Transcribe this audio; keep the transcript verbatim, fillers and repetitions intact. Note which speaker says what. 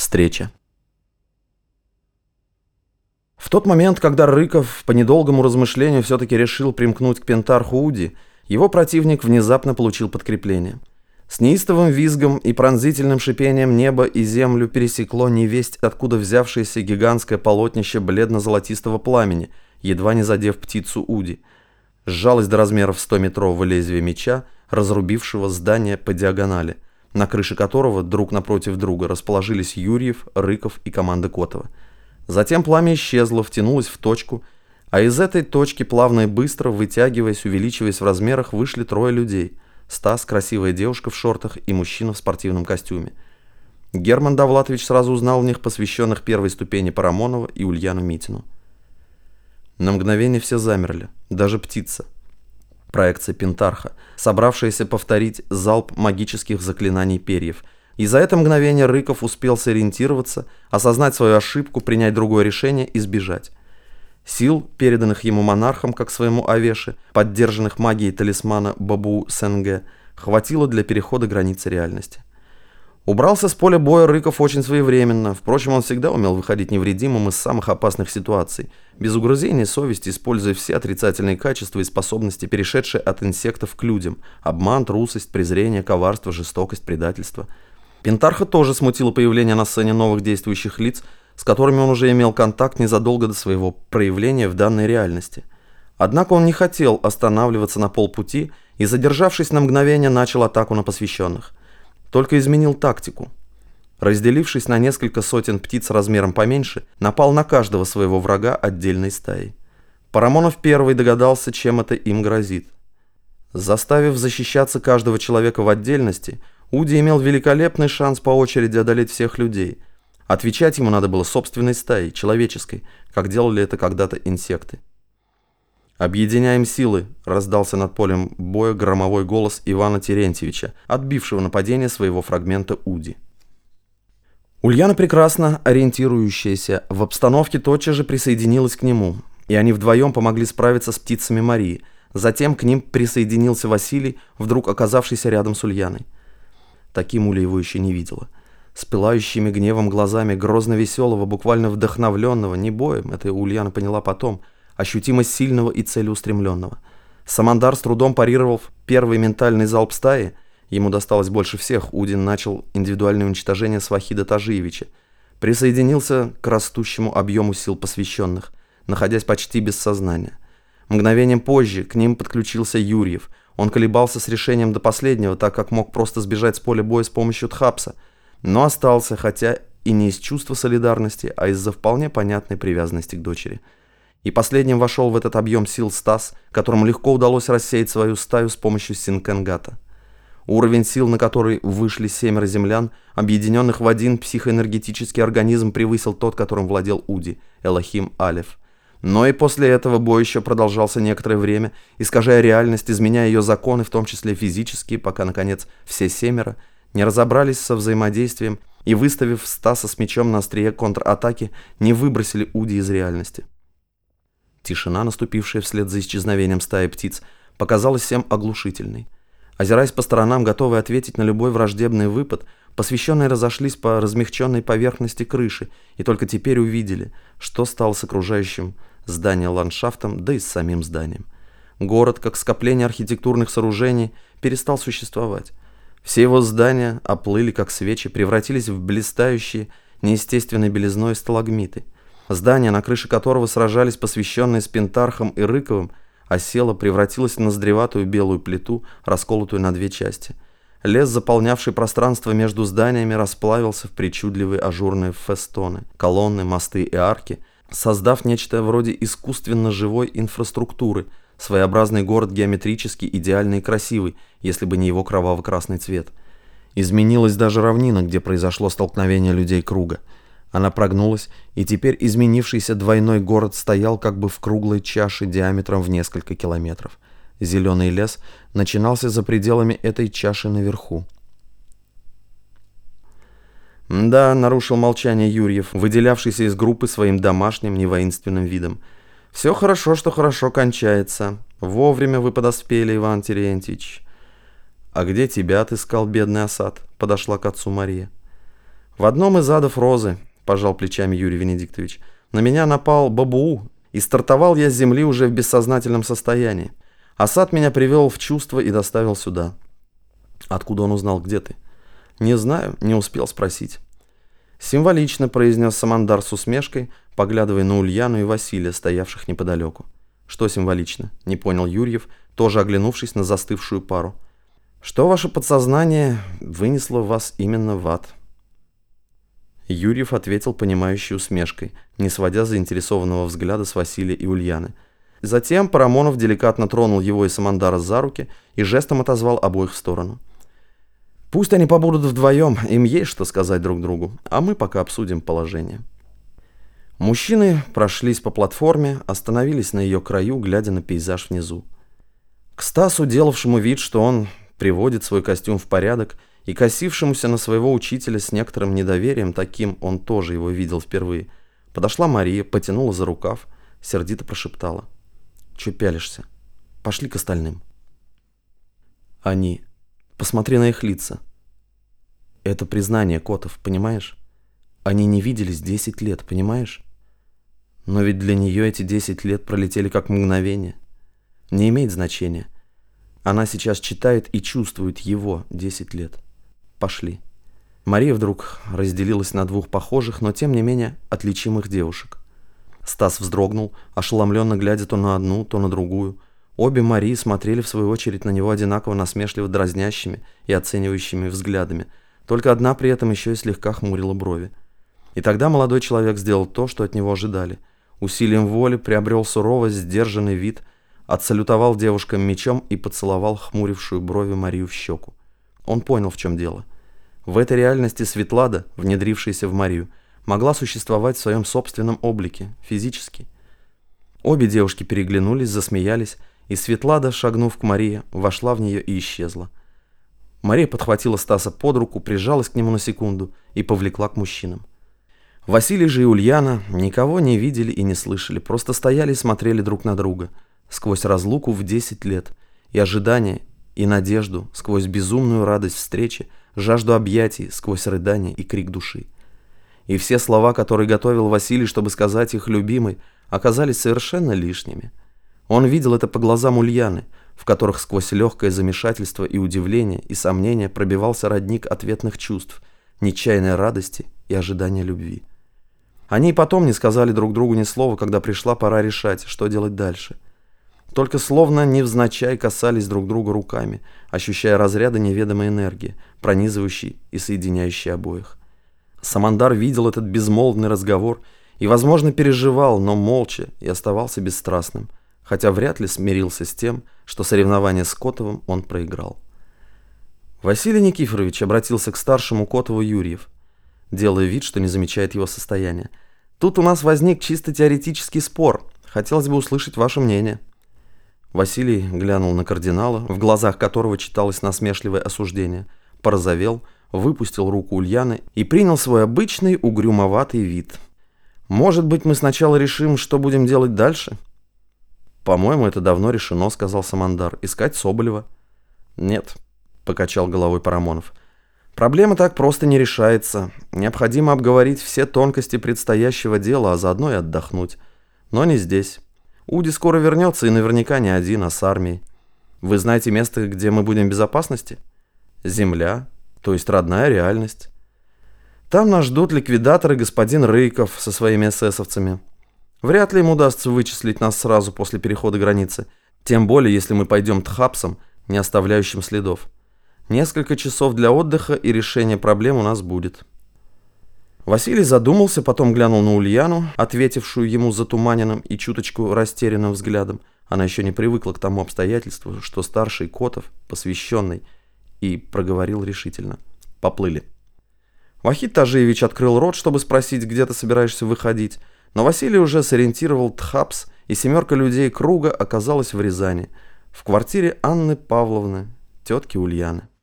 Speaker 1: Встреча. В тот момент, когда Рыков по недолгому размышлению все-таки решил примкнуть к Пентарху Уди, его противник внезапно получил подкрепление. С неистовым визгом и пронзительным шипением небо и землю пересекло невесть, откуда взявшееся гигантское полотнище бледно-золотистого пламени, едва не задев птицу Уди. Сжалось до размеров стометрового лезвия меча, разрубившего здание по диагонали, на крыше которого друг напротив друга расположились Юрьев, Рыков и команда Котова. Затем пламя исчезло, втянулось в точку, а из этой точки плавно и быстро, вытягиваясь, увеличиваясь в размерах, вышли трое людей: Стас, красивая девушка в шортах и мужчина в спортивном костюме. Герман Довлатович сразу узнал в них посвященных первой ступени Парамонова и Ульяну Митину. На мгновение все замерли, даже птица. Проекция Пентарха, собравшаяся повторить залп магических заклинаний перьев. И за это мгновение Рыков успел сориентироваться, осознать свою ошибку, принять другое решение и сбежать. Сил, переданных ему монархом, как своему Авеше, поддержанных магией талисмана Бабу Сенге, хватило для перехода границы реальности. Убрался с поля боя Рыков очень своевременно. Впрочем, он всегда умел выходить невредимым из самых опасных ситуаций, без угрызения совести, используя все отрицательные качества и способности, перешедшие от инсектов к людям: обман, трусость, презрение, коварство, жестокость, предательство. Пентарха тоже смутило появление на сцене новых действующих лиц, с которыми он уже имел контакт незадолго до своего проявления в данной реальности. Однако он не хотел останавливаться на полпути и, задержавшись на мгновение, начал атаку на посвященных. Только изменил тактику. Разделившись на несколько сотен птиц размером поменьше, напал на каждого своего врага отдельной стаей. Парамонов первый догадался, чем это им грозит. Заставив защищаться каждого человека в отдельности, Уди имел великолепный шанс по очереди одолеть всех людей. Отвечать ему надо было собственной стаей, человеческой, как делали это когда-то инсекты. «Объединяем силы», — раздался над полем боя громовой голос Ивана Терентьевича, отбившего нападение своего фрагмента Уди. Ульяна, прекрасно ориентирующаяся в обстановке, тотчас же присоединилась к нему, и они вдвоем помогли справиться с птицами Марии. Затем к ним присоединился Василий, вдруг оказавшийся рядом с Ульяной. Таким Уля его еще не видела. С пылающими гневом глазами, грозно веселого, буквально вдохновленного, не боем, это Ульяна поняла потом, ощутимо сильного и целеустремленного. Самандар с трудом парировал первый ментальный залп стаи. Ему досталось больше всех. Удин начал индивидуальное уничтожение Свахида Тажиевича. Присоединился к растущему объему сил посвященных, находясь почти без сознания. Мгновением позже к ним подключился Юрьев. Он колебался с решением до последнего, так как мог просто сбежать с поля боя с помощью Тхапса, но остался, хотя и не из чувства солидарности, а из-за вполне понятной привязанности к дочери. И последним вошел в этот объем сил Стас, которому легко удалось рассеять свою стаю с помощью Синкенгата. Уровень сил, на который вышли семеро землян, объединенных в один психоэнергетический организм, превысил тот, которым владел Уди, Элохим Алеф. Но и после этого бой еще продолжался некоторое время, искажая реальность, изменяя ее законы, в том числе физические, пока, наконец, все семеро не разобрались со взаимодействием и, выставив Стаса с мечом на острие контратаки, не выбросили Уди из реальности. Тишина, наступившая вслед за исчезновением стаи птиц, показалась всем оглушительной. Озираясь по сторонам, готовые ответить на любой враждебный выпад, посвященные разошлись по размягченной поверхности крыши и только теперь увидели, что стало с окружающим здание ландшафтом, да и с самим зданием. Город, как скопление архитектурных сооружений, перестал существовать. Все его здания оплыли, как свечи, превратились в блистающие неестественной белизной сталагмиты. Здание, на крыше которого сражались посвященные с Пентархом и Рыковым, осело, превратилось в ноздреватую белую плиту, расколотую на две части. Лес, заполнявший пространство между зданиями, расплавился в причудливые ажурные фестоны, колонны, мосты и арки, создав нечто вроде искусственно живой инфраструктуры, своеобразный город геометрически идеальный и красивый, если бы не его кроваво-красный цвет. Изменилась даже равнина, где произошло столкновение людей круга. Она прогнулась, и теперь изменившийся двойной город стоял как бы в круглой чаше диаметром в несколько километров. Зеленый лес начинался за пределами этой чаши наверху. «Да», — нарушил молчание Юрьев, выделявшийся из группы своим домашним невоинственным видом. «Все хорошо, что хорошо кончается. Вовремя вы подоспели, Иван Терентьевич». «А где тебя отыскал бедный осад?» — подошла к отцу Мария. «В одном из адов Розы», – пожал плечами Юрий Венедиктович, – «на меня напал бабуу, и стартовал я с земли уже в бессознательном состоянии. Асад меня привел в чувство и доставил сюда». «Откуда он узнал, где ты?» «Не знаю, не успел спросить». «Символично», – произнес Самандар с усмешкой, поглядывая на Ульяну и Василия, стоявших неподалеку. «Что символично?» – не понял Юрьев, тоже оглянувшись на застывшую пару. «Что ваше подсознание вынесло вас именно в ад?» Юрьев ответил понимающей усмешкой, не сводя заинтересованного взгляда с Василия и Ульяны. Затем Парамонов деликатно тронул его и Самандара за руки и жестом отозвал обоих в сторону. «Пусть они побудут вдвоем, им есть что сказать друг другу, а мы пока обсудим положение». Мужчины прошлись по платформе, остановились на ее краю, глядя на пейзаж внизу. К Стасу, делавшему вид, что он приводит свой костюм в порядок, и косившемуся на своего учителя с некоторым недоверием, таким он тоже его видел впервые, подошла Мария, потянула за рукав, сердито прошептала: «Чё пялишься? Пошли к остальным». Они... Посмотри на их лица. Это признание, Котов, понимаешь? Они не виделись десять лет, понимаешь? Но ведь для нее эти десять лет пролетели как мгновение. Не имеет значения. Она сейчас читает и чувствует его десять лет. Пошли. Мария вдруг разделилась на двух похожих, но тем не менее отличимых девушек. Стас вздрогнул, ошеломленно глядя то на одну, то на другую. Обе Марии смотрели в свою очередь на него одинаково насмешливо дразнящими и оценивающими взглядами, только одна при этом еще и слегка хмурила брови. И тогда молодой человек сделал то, что от него ожидали. Усилием воли приобрел суровость, сдержанный вид, отсалютовал девушкам мечом и поцеловал хмурившую брови Марию в щеку. Он понял, в чем дело. В этой реальности Светлада, внедрившаяся в Марию, могла существовать в своем собственном облике, физически. Обе девушки переглянулись, засмеялись, и Светлада, шагнув к Марии, вошла в нее и исчезла. Мария подхватила Стаса под руку, прижалась к нему на секунду и повлекла к мужчинам. Василий же и Ульяна никого не видели и не слышали, просто стояли и смотрели друг на друга, сквозь разлуку в десять лет, и ожидание, и надежду, сквозь безумную радость встречи, жажду объятий, сквозь рыдание и крик души. И все слова, которые готовил Василий, чтобы сказать их любимой, оказались совершенно лишними. Он видел это по глазам Ульяны, в которых сквозь легкое замешательство и удивление и сомнение пробивался родник ответных чувств, нечаянной радости и ожидания любви. Они и потом не сказали друг другу ни слова, когда пришла пора решать, что делать дальше. Только словно невзначай касались друг друга руками, ощущая разряды неведомой энергии, пронизывающей и соединяющей обоих. Самандар видел этот безмолвный разговор и, возможно, переживал, но молча и оставался бесстрастным, хотя вряд ли смирился с тем, что соревнование с Котовым он проиграл. Василий Никифорович обратился к старшему Котову Юрьев, делая вид, что не замечает его состояния. «Тут у нас возник чисто теоретический спор. Хотелось бы услышать ваше мнение». Василий глянул на кардинала, в глазах которого читалось насмешливое осуждение, порозовел, выпустил руку Ульяны и принял свой обычный угрюмоватый вид. «Может быть, мы сначала решим, что будем делать дальше?» «По-моему, это давно решено», — сказал Самандар. «Искать Соболева». «Нет», — покачал головой Парамонов. «Проблема так просто не решается. Необходимо обговорить все тонкости предстоящего дела, а заодно и отдохнуть. Но не здесь. Уди скоро вернется, и наверняка не один, а с армией. Вы знаете место, где мы будем в безопасности? Земля, то есть родная реальность. Там нас ждут ликвидатор и господин Рыков со своими эсэсовцами. Вряд ли им удастся вычислить нас сразу после перехода границы, тем более, если мы пойдем тхапсом, не оставляющим следов. Несколько часов для отдыха и решения проблем у нас будет». Василий задумался, потом глянул на Ульяну, ответившую ему затуманенным и чуточку растерянным взглядом. Она еще не привыкла к тому обстоятельству, что старший Котов, посвященный, и проговорил решительно: «Поплыли». Вахид Тажиевич открыл рот, чтобы спросить, где ты собираешься выходить, но Василий уже сориентировал Тхапс, и семерка людей круга оказалась в Рязани, в квартире Анны Павловны, тетки Ульяны.